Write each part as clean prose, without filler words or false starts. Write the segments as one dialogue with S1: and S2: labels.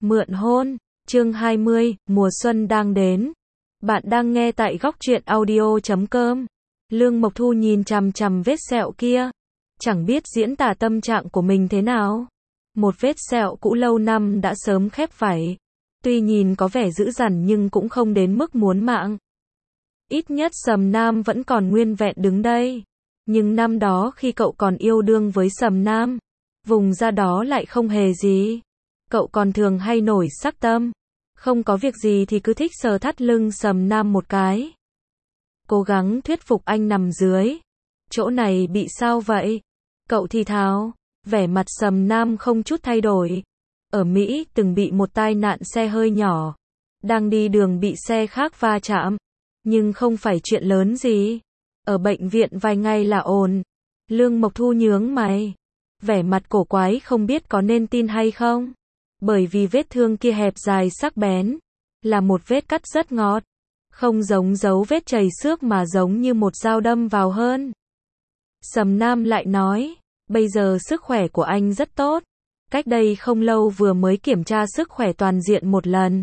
S1: Mượn hôn, chương 20, mùa xuân đang đến. Bạn đang nghe tại góc truyện audio.com. Lương Mộc Thu nhìn chằm chằm vết sẹo kia, chẳng biết diễn tả tâm trạng của mình thế nào. Một vết sẹo cũ lâu năm đã sớm khép vảy. Tuy nhìn có vẻ dữ dằn nhưng cũng không đến mức muốn mạng. Ít nhất Sầm Nam vẫn còn nguyên vẹn đứng đây. Nhưng năm đó khi cậu còn yêu đương với Sầm Nam, vùng da đó lại không hề gì. Cậu còn thường hay nổi sắc tâm. Không có việc gì thì cứ thích sờ thắt lưng Sầm Nam một cái. Cố gắng thuyết phục anh nằm dưới. Chỗ này bị sao vậy? Cậu thì thào. Vẻ mặt Sầm Nam không chút thay đổi. Ở Mỹ từng bị một tai nạn xe hơi nhỏ. Đang đi đường bị xe khác va chạm. Nhưng không phải chuyện lớn gì. Ở bệnh viện vài ngày là ổn. Lương Mộc Thu nhướng mày. Vẻ mặt cổ quái không biết có nên tin hay không. Bởi vì vết thương kia hẹp dài sắc bén. Là một vết cắt rất ngọt. Không giống dấu vết chảy xước mà giống như một dao đâm vào hơn. Sầm Nam lại nói. Bây giờ sức khỏe của anh rất tốt. Cách đây không lâu vừa mới kiểm tra sức khỏe toàn diện một lần.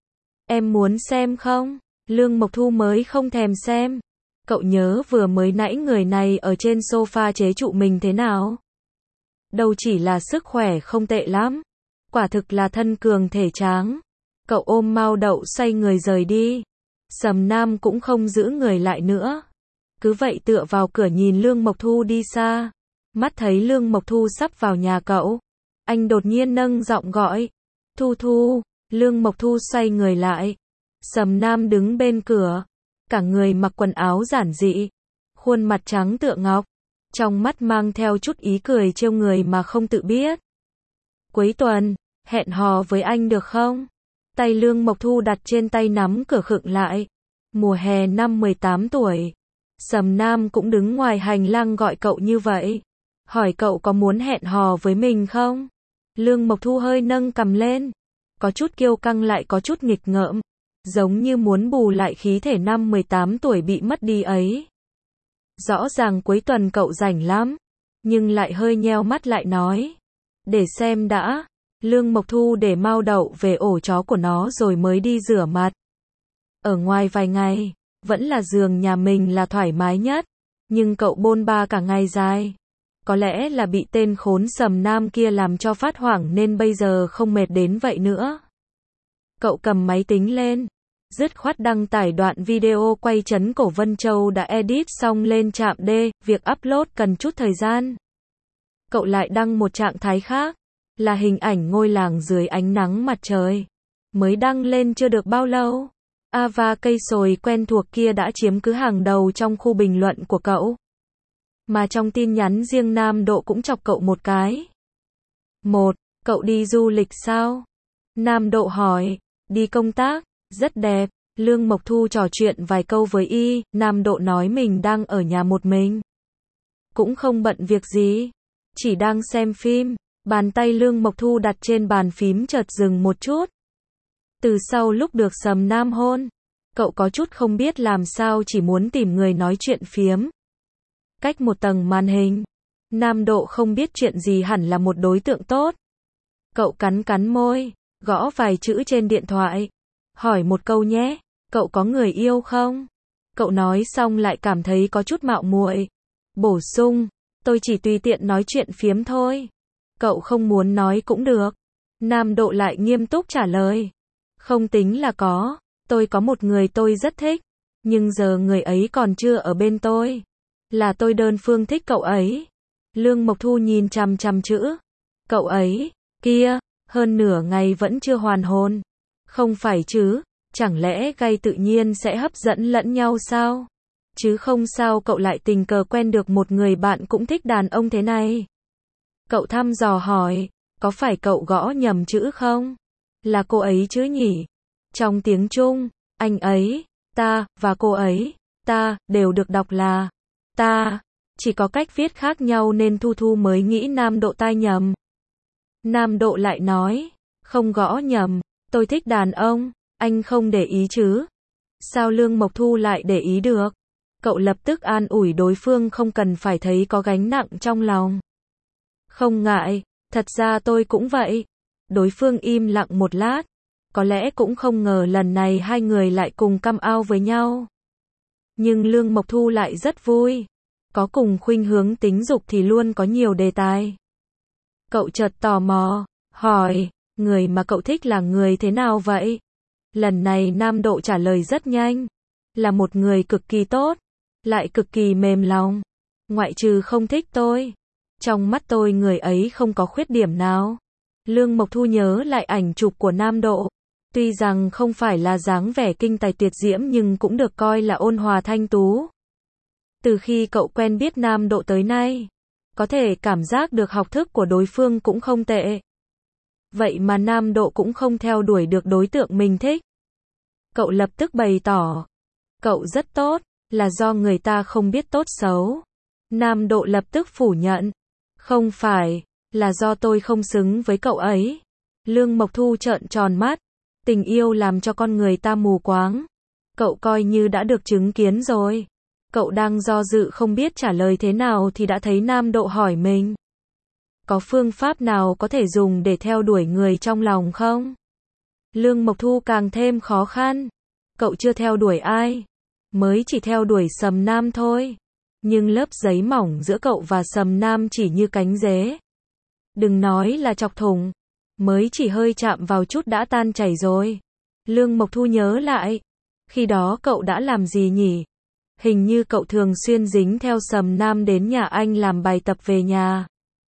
S1: Em muốn xem không? Lương Mộc Thu mới không thèm xem. Cậu nhớ vừa mới nãy người này ở trên sofa chế trụ mình thế nào? Đâu chỉ là sức khỏe không tệ lắm. Quả thực là thân cường thể tráng. Cậu ôm Mao Đậu xoay người rời đi. Sầm Nam cũng không giữ người lại nữa. Cứ vậy tựa vào cửa nhìn Lương Mộc Thu đi xa. Mắt thấy Lương Mộc Thu sắp vào nhà cậu. Anh đột nhiên nâng giọng gọi. Thu Thu. Lương Mộc Thu xoay người lại. Sầm Nam đứng bên cửa. Cả người mặc quần áo giản dị. Khuôn mặt trắng tựa ngọc. Trong mắt mang theo chút ý cười trêu người mà không tự biết. Cuối tuần, hẹn hò với anh được không? Tay Lương Mộc Thu đặt trên tay nắm cửa khựng lại. Mùa hè năm 18 tuổi. Sầm Nam cũng đứng ngoài hành lang gọi cậu như vậy. Hỏi cậu có muốn hẹn hò với mình không? Lương Mộc Thu hơi nâng cằm lên. Có chút kiêu căng lại có chút nghịch ngợm. Giống như muốn bù lại khí thể năm 18 tuổi bị mất đi ấy. Rõ ràng cuối tuần cậu rảnh lắm. Nhưng lại hơi nheo mắt lại nói. Để xem đã. Lương Mộc Thu để Mao Đậu về ổ chó của nó rồi mới đi rửa mặt. Ở ngoài vài ngày, vẫn là giường nhà mình là thoải mái nhất. Nhưng cậu bôn ba cả ngày dài. Có lẽ là bị tên khốn Sầm Nam kia làm cho phát hoảng nên bây giờ không mệt đến vậy nữa. Cậu cầm máy tính lên. Dứt khoát đăng tải đoạn video quay trấn cổ Vân Châu đã edit xong lên trạm D. Việc upload cần chút thời gian. Cậu lại đăng một trạng thái khác. Là hình ảnh ngôi làng dưới ánh nắng mặt trời. Mới đăng lên chưa được bao lâu. Ava cây sồi quen thuộc kia đã chiếm cứ hàng đầu trong khu bình luận của cậu. Mà trong tin nhắn riêng Nam Độ cũng chọc cậu một cái. Cậu đi du lịch sao? Nam Độ hỏi. Đi công tác, rất đẹp. Lương Mộc Thu trò chuyện vài câu với y. Nam Độ nói mình đang ở nhà một mình. Cũng không bận việc gì. Chỉ đang xem phim. Bàn tay Lương Mộc Thu đặt trên bàn phím chợt dừng một chút. Từ sau lúc được Sầm Nam hôn, cậu có chút không biết làm sao chỉ muốn tìm người nói chuyện phiếm. Cách một tầng màn hình, Nam Độ không biết chuyện gì hẳn là một đối tượng tốt. Cậu cắn môi, gõ vài chữ trên điện thoại. Hỏi một câu nhé, cậu có người yêu không? Cậu nói xong lại cảm thấy có chút mạo muội. Bổ sung, tôi chỉ tùy tiện nói chuyện phiếm thôi. Cậu không muốn nói cũng được. Nam Độ lại nghiêm túc trả lời. Không tính là có. Tôi có một người tôi rất thích. Nhưng giờ người ấy còn chưa ở bên tôi. Là tôi đơn phương thích cậu ấy. Lương Mộc Thu nhìn chằm chằm chữ. Cậu ấy, kia, hơn nửa ngày vẫn chưa hoàn hồn. Không phải chứ, chẳng lẽ gay tự nhiên sẽ hấp dẫn lẫn nhau sao? Chứ không sao cậu lại tình cờ quen được một người bạn cũng thích đàn ông thế này. Cậu thăm dò hỏi, có phải cậu gõ nhầm chữ không? Là cô ấy chứ nhỉ? Trong tiếng Trung, anh ấy, ta, và cô ấy, ta, đều được đọc là ta. Chỉ có cách viết khác nhau nên Thu Thu mới nghĩ Nam Độ tai nhầm. Nam Độ lại nói, không gõ nhầm, tôi thích đàn ông, anh không để ý chứ? Sao Lương Mộc Thu lại để ý được? Cậu lập tức an ủi đối phương không cần phải thấy có gánh nặng trong lòng. Không ngại, thật ra tôi cũng vậy. Đối phương im lặng một lát. Có lẽ cũng không ngờ lần này hai người lại cùng come out với nhau. Nhưng Lương Mộc Thu lại rất vui. Có cùng khuynh hướng tính dục thì luôn có nhiều đề tài. Cậu chợt tò mò, hỏi, người mà cậu thích là người thế nào vậy? Lần này Nam Độ trả lời rất nhanh. Là một người cực kỳ tốt, lại cực kỳ mềm lòng. Ngoại trừ không thích tôi. Trong mắt tôi người ấy không có khuyết điểm nào. Lương Mộc Thu nhớ lại ảnh chụp của Nam Độ. Tuy rằng không phải là dáng vẻ kinh tài tuyệt diễm nhưng cũng được coi là ôn hòa thanh tú. Từ khi cậu quen biết Nam Độ tới nay, có thể cảm giác được học thức của đối phương cũng không tệ. Vậy mà Nam Độ cũng không theo đuổi được đối tượng mình thích. Cậu lập tức bày tỏ, cậu rất tốt, là do người ta không biết tốt xấu. Nam Độ lập tức phủ nhận, không phải, là do tôi không xứng với cậu ấy. Lương Mộc Thu trợn tròn mắt, tình yêu làm cho con người ta mù quáng. Cậu coi như đã được chứng kiến rồi. Cậu đang do dự không biết trả lời thế nào thì đã thấy Nam Độ hỏi mình. Có phương pháp nào có thể dùng để theo đuổi người trong lòng không? Lương Mộc Thu càng thêm khó khăn. Cậu chưa theo đuổi ai. Mới chỉ theo đuổi Sầm Nam thôi. Nhưng lớp giấy mỏng giữa cậu và Sầm Nam chỉ như cánh dế. Đừng nói là chọc thủng. Mới chỉ hơi chạm vào chút đã tan chảy rồi. Lương Mộc Thu nhớ lại. Khi đó cậu đã làm gì nhỉ? Hình như cậu thường xuyên dính theo Sầm Nam đến nhà anh làm bài tập về nhà.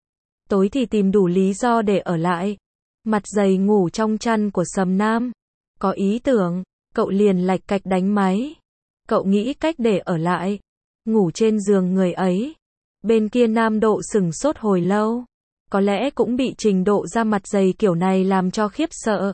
S1: Tối thì tìm đủ lý do để ở lại. Mặt dày ngủ trong chăn của Sầm Nam. Có ý tưởng, cậu liền lạch cạch đánh máy. Cậu nghĩ cách để ở lại. Ngủ trên giường người ấy. Bên kia Nam Độ sửng sốt hồi lâu. Có lẽ cũng bị trình độ ra mặt dày kiểu này làm cho khiếp sợ.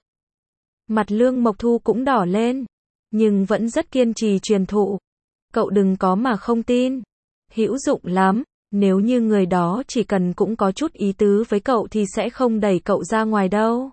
S1: Mặt Lương Mộc Thu cũng đỏ lên. Nhưng vẫn rất kiên trì truyền thụ. Cậu đừng có mà không tin. Hữu dụng lắm. Nếu như người đó chỉ cần cũng có chút ý tứ với cậu thì sẽ không đẩy cậu ra ngoài đâu.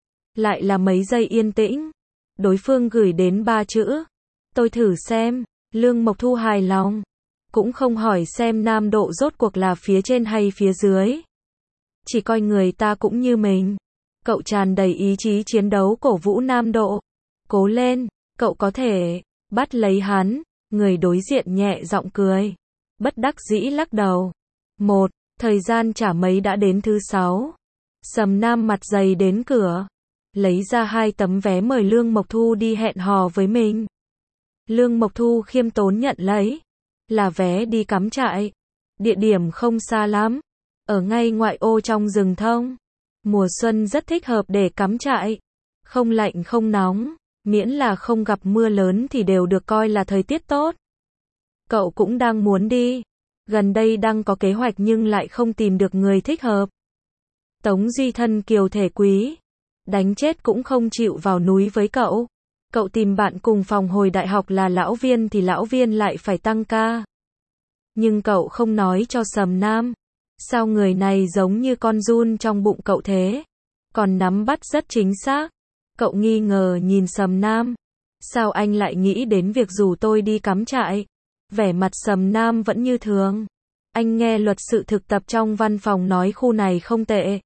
S1: Lại là mấy giây yên tĩnh. Đối phương gửi đến 3 chữ. Tôi thử xem. Lương Mộc Thu hài lòng. Cũng không hỏi xem Nam Độ rốt cuộc là phía trên hay phía dưới. Chỉ coi người ta cũng như mình. Cậu tràn đầy ý chí chiến đấu cổ vũ Nam Độ. Cố lên, cậu có thể. Bắt lấy hắn. Người đối diện nhẹ giọng cười. Bất đắc dĩ lắc đầu. Thời gian chả mấy đã đến thứ 6. Sầm Nam mặt dày đến cửa. Lấy ra 2 tấm vé mời Lương Mộc Thu đi hẹn hò với mình. Lương Mộc Thu khiêm tốn nhận lấy. Là vé đi cắm trại. Địa điểm không xa lắm. Ở ngay ngoại ô trong rừng thông. Mùa xuân rất thích hợp để cắm trại. Không lạnh không nóng. Miễn là không gặp mưa lớn thì đều được coi là thời tiết tốt. Cậu cũng đang muốn đi. Gần đây đang có kế hoạch nhưng lại không tìm được người thích hợp. Tống Duy thân kiều thể quý. Đánh chết cũng không chịu vào núi với cậu. Cậu tìm bạn cùng phòng hồi đại học là lão Viên thì lão Viên lại phải tăng ca. Nhưng cậu không nói cho Sầm Nam. Sao người này giống như con giun trong bụng cậu thế? Còn nắm bắt rất chính xác. Cậu nghi ngờ nhìn Sầm Nam. Sao anh lại nghĩ đến việc rủ tôi đi cắm trại? Vẻ mặt Sầm Nam vẫn như thường. Anh nghe luật sự thực tập trong văn phòng nói khu này không tệ.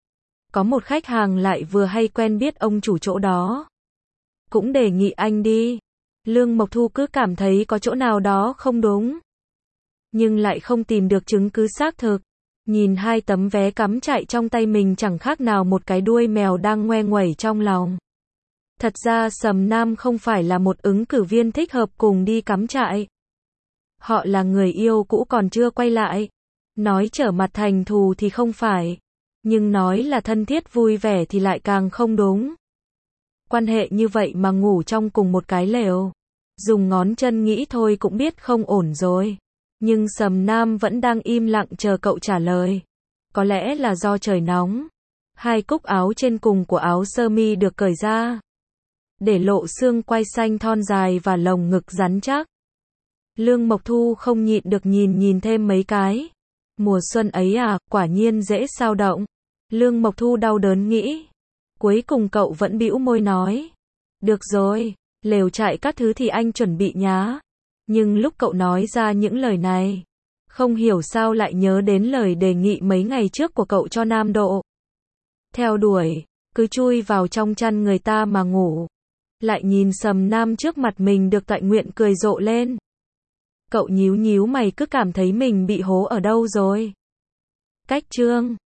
S1: Có một khách hàng lại vừa hay quen biết ông chủ chỗ đó. Cũng đề nghị anh đi. Lương Mộc Thu cứ cảm thấy có chỗ nào đó không đúng. Nhưng lại không tìm được chứng cứ xác thực. Nhìn 2 tấm vé cắm trại trong tay mình chẳng khác nào một cái đuôi mèo đang ngoe nguẩy trong lòng. Thật ra Sầm Nam không phải là một ứng cử viên thích hợp cùng đi cắm trại. Họ là người yêu cũ còn chưa quay lại. Nói trở mặt thành thù thì không phải. Nhưng nói là thân thiết vui vẻ thì lại càng không đúng. Quan hệ như vậy mà ngủ trong cùng một cái lều. Dùng ngón chân nghĩ thôi cũng biết không ổn rồi. Nhưng Sầm Nam vẫn đang im lặng chờ cậu trả lời. Có lẽ là do trời nóng. 2 cúc áo trên cùng của áo sơ mi được cởi ra. Để lộ xương quai xanh thon dài và lồng ngực rắn chắc. Lương Mộc Thu không nhịn được nhìn thêm mấy cái. Mùa xuân ấy à, quả nhiên dễ sao động. Lương Mộc Thu đau đớn nghĩ. Cuối cùng cậu vẫn bĩu môi nói. Được rồi, lều trại các thứ thì anh chuẩn bị nhá. Nhưng lúc cậu nói ra những lời này, không hiểu sao lại nhớ đến lời đề nghị mấy ngày trước của cậu cho Nam Độ. Theo đuổi, cứ chui vào trong chăn người ta mà ngủ. Lại nhìn Sầm Nam trước mặt mình được tọa nguyện cười rộ lên. Cậu nhíu nhíu mày cứ cảm thấy mình bị hố ở đâu rồi. Cách chương